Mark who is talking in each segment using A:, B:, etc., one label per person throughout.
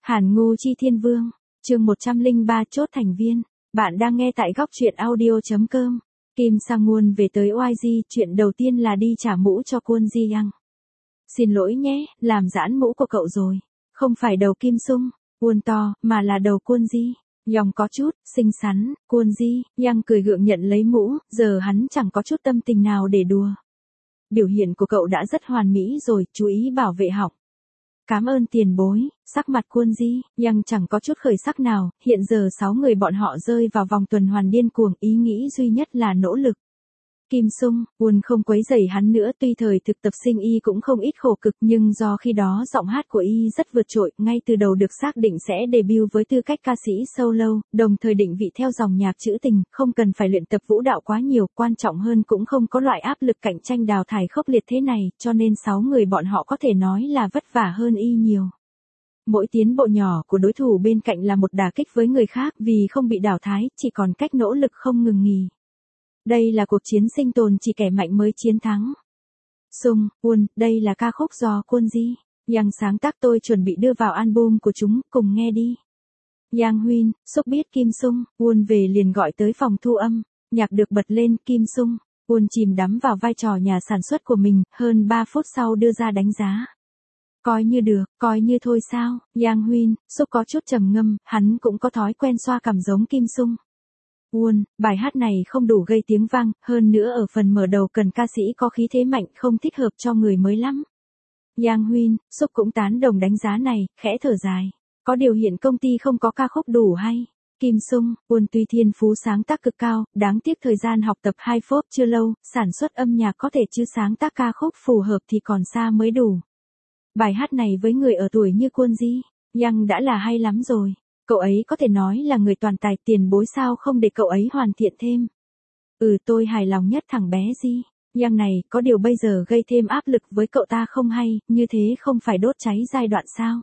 A: Hàn Ngu Chi Thiên Vương, chương 103 chốt thành viên. Bạn đang nghe tại góc truyện audio.com. Kim Sang-won về tới YG, chuyện đầu tiên là đi trả mũ cho Kwon Ji Young. Xin lỗi nhé, làm giãn mũ của cậu rồi. Không phải đầu Kim Sung, Won to, mà là đầu Kwon Ji Young có chút, xinh xắn. Kwon Ji Young cười gượng nhận lấy mũ, giờ hắn chẳng có chút tâm tình nào để đùa. Biểu hiện của cậu đã rất hoàn mỹ rồi, chú ý bảo vệ họng. Cảm ơn tiền bối. Sắc mặt Kwon Ji Young chẳng có chút khởi sắc nào, hiện giờ 6 người bọn họ rơi vào vòng tuần hoàn điên cuồng, ý nghĩ duy nhất là nỗ lực. Kim Sung, Won không quấy rầy hắn nữa, tuy thời thực tập sinh y cũng không ít khổ cực, nhưng do khi đó giọng hát của y rất vượt trội, ngay từ đầu được xác định sẽ debut với tư cách ca sĩ solo, đồng thời định vị theo dòng nhạc trữ tình, không cần phải luyện tập vũ đạo quá nhiều, quan trọng hơn cũng không có loại áp lực cạnh tranh đào thải khốc liệt thế này, cho nên 6 người bọn họ có thể nói là vất vả hơn y nhiều. Mỗi tiến bộ nhỏ của đối thủ bên cạnh là một đả kích với người khác, vì không bị đào thải, chỉ còn cách nỗ lực không ngừng nghỉ. Đây là cuộc chiến sinh tồn, chỉ kẻ mạnh mới chiến thắng. Sung, Won, đây là ca khúc do Kwon Ji Young sáng tác, tôi chuẩn bị đưa vào album của chúng, cùng nghe đi. Yang Huyên, Suk biết Kim Sung, Won về liền gọi tới phòng thu âm, nhạc được bật lên, Kim Sung, Won chìm đắm vào vai trò nhà sản xuất của mình, hơn 3 phút sau đưa ra đánh giá. Coi như được, coi như thôi sao. Yang Huyên, Suk có chút trầm ngâm, hắn cũng có thói quen xoa cằm giống Kim Sung. Won, bài hát này không đủ gây tiếng vang, hơn nữa ở phần mở đầu cần ca sĩ có khí thế mạnh, không thích hợp cho người mới lắm. Yang Huyên, Suk cũng tán đồng đánh giá này, khẽ thở dài. Có điều hiện công ty không có ca khúc đủ hay. Kim Sung, Won tuy thiên phú sáng tác cực cao, đáng tiếc thời gian học tập Hi-pop chưa lâu, sản xuất âm nhạc có thể chứ sáng tác ca khúc phù hợp thì còn xa mới đủ. Bài hát này với người ở tuổi như Kwon Ji Young đã là hay lắm rồi. Cậu ấy có thể nói là người toàn tài, tiền bối sao không để cậu ấy hoàn thiện thêm. Tôi hài lòng nhất thằng bé Ji Young này, có điều bây giờ gây thêm áp lực với cậu ta không hay, như thế không phải đốt cháy giai đoạn sao.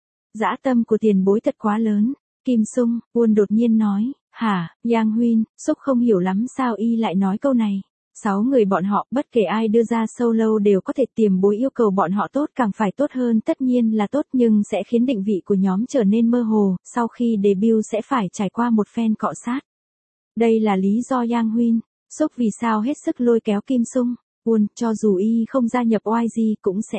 A: Dã tâm của tiền bối thật quá lớn. Kim Sung, Won đột nhiên nói. Hả? Yang Huyên, Suk không hiểu lắm sao y lại nói câu này. 6 người bọn họ, bất kể ai đưa ra solo đều có thể, tiền bối yêu cầu bọn họ tốt càng phải tốt hơn, tất nhiên là tốt, nhưng sẽ khiến định vị của nhóm trở nên mơ hồ, sau khi debut sẽ phải trải qua một phen cọ sát. Đây là lý do Yang Huyên, Suk vì sao hết sức lôi kéo Kim Sung, Won, cho dù y không gia nhập YG cũng sẽ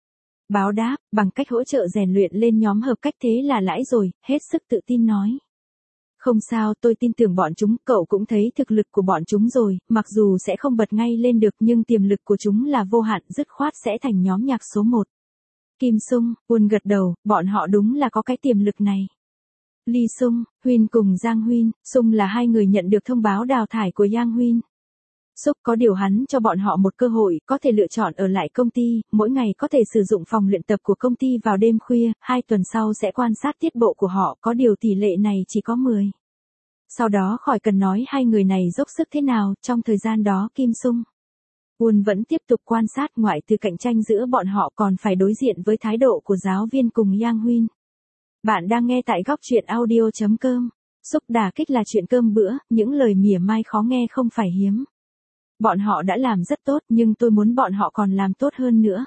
A: báo đáp, bằng cách hỗ trợ rèn luyện lên nhóm hợp cách, thế là lãi rồi, hết sức tự tin nói. Không sao, tôi tin tưởng bọn chúng, cậu cũng thấy thực lực của bọn chúng rồi, mặc dù sẽ không bật ngay lên được nhưng tiềm lực của chúng là vô hạn, dứt khoát sẽ thành nhóm nhạc số 1. Kim Sung, Won gật đầu, bọn họ đúng là có cái tiềm lực này. Lee Sung, Huyên cùng Giang Huyên, Sung là hai người nhận được thông báo đào thải của Yang Huyên. Suk có điều hắn cho bọn họ một cơ hội, có thể lựa chọn ở lại công ty, mỗi ngày có thể sử dụng phòng luyện tập của công ty vào đêm khuya, 2 tuần sau sẽ quan sát tiết bộ của họ, có điều tỷ lệ này chỉ có 10. Sau đó khỏi cần nói hai người này dốc sức thế nào, trong thời gian đó Kim Sung, Won vẫn tiếp tục quan sát, ngoại trừ cạnh tranh giữa bọn họ còn phải đối diện với thái độ của giáo viên cùng Yang Huyên. Bạn đang nghe tại góc truyện audio.com. Suk đả kích là chuyện cơm bữa, những lời mỉa mai khó nghe không phải hiếm. Bọn họ đã làm rất tốt, nhưng tôi muốn bọn họ còn làm tốt hơn nữa.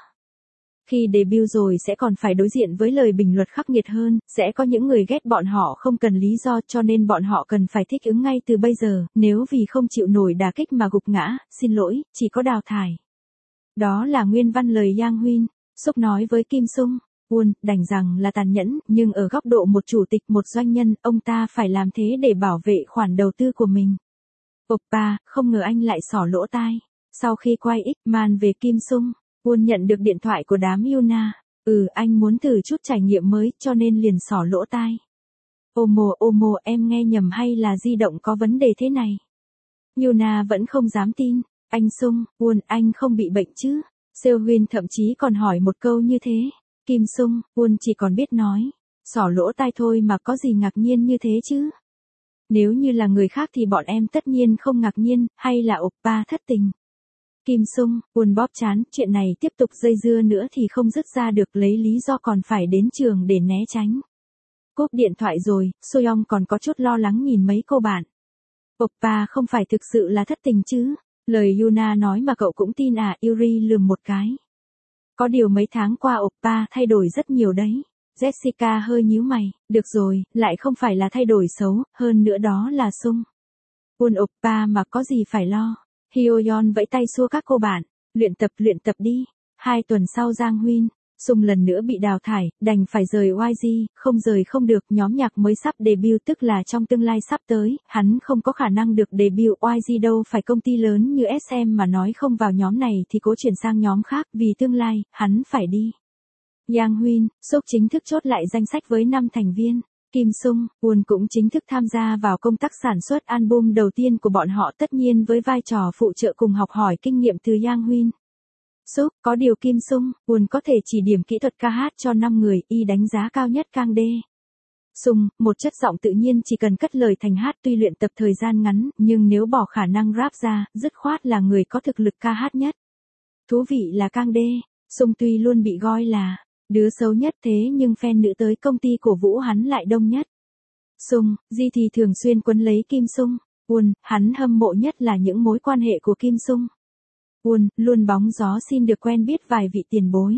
A: Khi debut rồi sẽ còn phải đối diện với lời bình luận khắc nghiệt hơn, sẽ có những người ghét bọn họ không cần lý do, cho nên bọn họ cần phải thích ứng ngay từ bây giờ, nếu vì không chịu nổi đả kích mà gục ngã, xin lỗi, chỉ có đào thải. Đó là nguyên văn lời Yang Huyên, Suk nói với Kim Sung, Won, đành rằng là tàn nhẫn, nhưng ở góc độ một chủ tịch, một doanh nhân, ông ta phải làm thế để bảo vệ khoản đầu tư của mình. Oppa, không ngờ anh lại xỏ lỗ tai. Sau khi quay X-Man về Kim Sung, Won nhận được điện thoại của đám Yuna. Anh muốn thử chút trải nghiệm mới, cho nên liền xỏ lỗ tai. Omo, em nghe nhầm hay là di động có vấn đề thế này? Yuna vẫn không dám tin. Anh Sung, Won, anh không bị bệnh chứ? Seohyun thậm chí còn hỏi một câu như thế. Kim Sung, Won chỉ còn biết nói. Xỏ lỗ tai thôi mà có gì ngạc nhiên như thế chứ? Nếu như là người khác thì bọn em tất nhiên không ngạc nhiên, hay là oppa thất tình. Kim Sung, Won bóp chán, chuyện này tiếp tục dây dưa nữa thì không dứt ra được, lấy lý do còn phải đến trường để né tránh. Cúp điện thoại rồi, Soyoung còn có chút lo lắng nhìn mấy cô bạn. Oppa không phải thực sự là thất tình chứ? Lời Yuna nói mà cậu cũng tin à? Yuri lườm một cái. Có điều mấy tháng qua oppa thay đổi rất nhiều đấy. Jessica hơi nhíu mày, được rồi, lại không phải là thay đổi xấu, hơn nữa đó là Sung. Won oppa mà có gì phải lo. Hyoyeon vẫy tay xua các cô bạn, luyện tập đi. 2 tuần sau Giang Huynh, Sung lần nữa bị đào thải, đành phải rời YG, không rời không được, nhóm nhạc mới sắp debut tức là trong tương lai sắp tới, hắn không có khả năng được debut YG đâu, phải công ty lớn như SM mà nói không vào nhóm này thì cố chuyển sang nhóm khác, vì tương lai, hắn phải đi. Giang Huynh, Suk chính thức chốt lại danh sách với 5 thành viên. Kim Sung, Won cũng chính thức tham gia vào công tác sản xuất album đầu tiên của bọn họ, tất nhiên với vai trò phụ trợ cùng học hỏi kinh nghiệm từ Giang Huynh. Suk, có điều Kim Sung, Won có thể chỉ điểm kỹ thuật ca hát cho 5 người, y đánh giá cao nhất Kang Dae. Sung, một chất giọng tự nhiên chỉ cần cất lời thành hát, tuy luyện tập thời gian ngắn, nhưng nếu bỏ khả năng rap ra, dứt khoát là người có thực lực ca hát nhất. Thú vị là Kang Dae, Sung tuy luôn bị gọi là đứa xấu nhất, thế nhưng fan nữ tới công ty cổ vũ hắn lại đông nhất. Sung, Ji thì thường xuyên quấn lấy Kim Sung. Won, hắn hâm mộ nhất là những mối quan hệ của Kim Sung. Won, luôn bóng gió xin được quen biết vài vị tiền bối.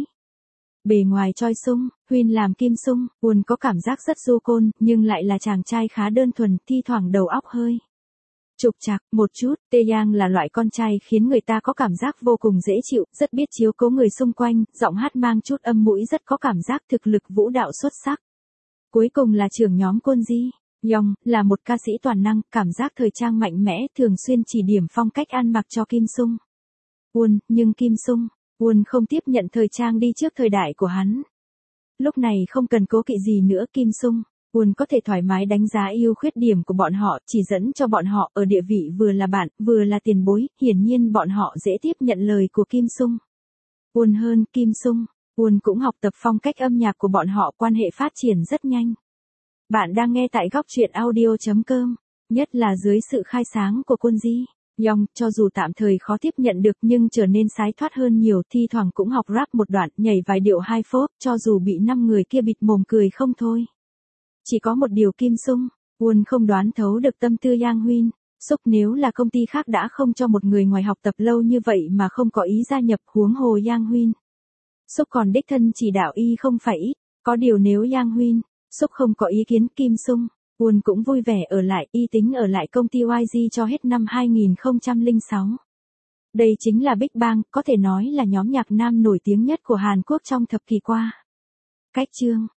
A: Bề ngoài choi Sung, Huynh làm Kim Sung, Won có cảm giác rất du côn, nhưng lại là chàng trai khá đơn thuần, thi thoảng đầu óc hơi trục trặc một chút. Taeyang là loại con trai khiến người ta có cảm giác vô cùng dễ chịu, rất biết chiếu cố người xung quanh, giọng hát mang chút âm mũi, rất có cảm giác thực lực vũ đạo xuất sắc. Cuối cùng là trưởng nhóm Kwon Ji Young, là một ca sĩ toàn năng, cảm giác thời trang mạnh mẽ, thường xuyên chỉ điểm phong cách ăn mặc cho Kim Sung. Won, nhưng Kim Sung, Won không tiếp nhận thời trang đi trước thời đại của hắn. Lúc này không cần cố kỵ gì nữa, Kim Sung, Won có thể thoải mái đánh giá ưu khuyết điểm của bọn họ, chỉ dẫn cho bọn họ ở địa vị vừa là bạn, vừa là tiền bối, hiển nhiên bọn họ dễ tiếp nhận lời của Kim Sung. Won hơn Kim Sung, Won cũng học tập phong cách âm nhạc của bọn họ, quan hệ phát triển rất nhanh. Bạn đang nghe tại góc truyện audio.com, nhất là dưới sự khai sáng của Kwon Ji Young, cho dù tạm thời khó tiếp nhận được nhưng trở nên sái thoát hơn nhiều, thi thoảng cũng học rap một đoạn, nhảy vài điệu hai phốp, cho dù bị 5 người kia bịt mồm cười không thôi. Chỉ có một điều Kim Sung, Won không đoán thấu được tâm tư Giang Huynh. Suk, nếu là công ty khác đã không cho một người ngoài học tập lâu như vậy mà không có ý gia nhập, huống hồ Giang Huynh. Suk còn đích thân chỉ đạo y không phải ít, có điều nếu Giang Huynh, Suk không có ý kiến, Kim Sung, Won cũng vui vẻ ở lại, y tính ở lại công ty YG cho hết năm 2006. Đây chính là Big Bang, có thể nói là nhóm nhạc nam nổi tiếng nhất của Hàn Quốc trong thập kỷ qua. Cách chương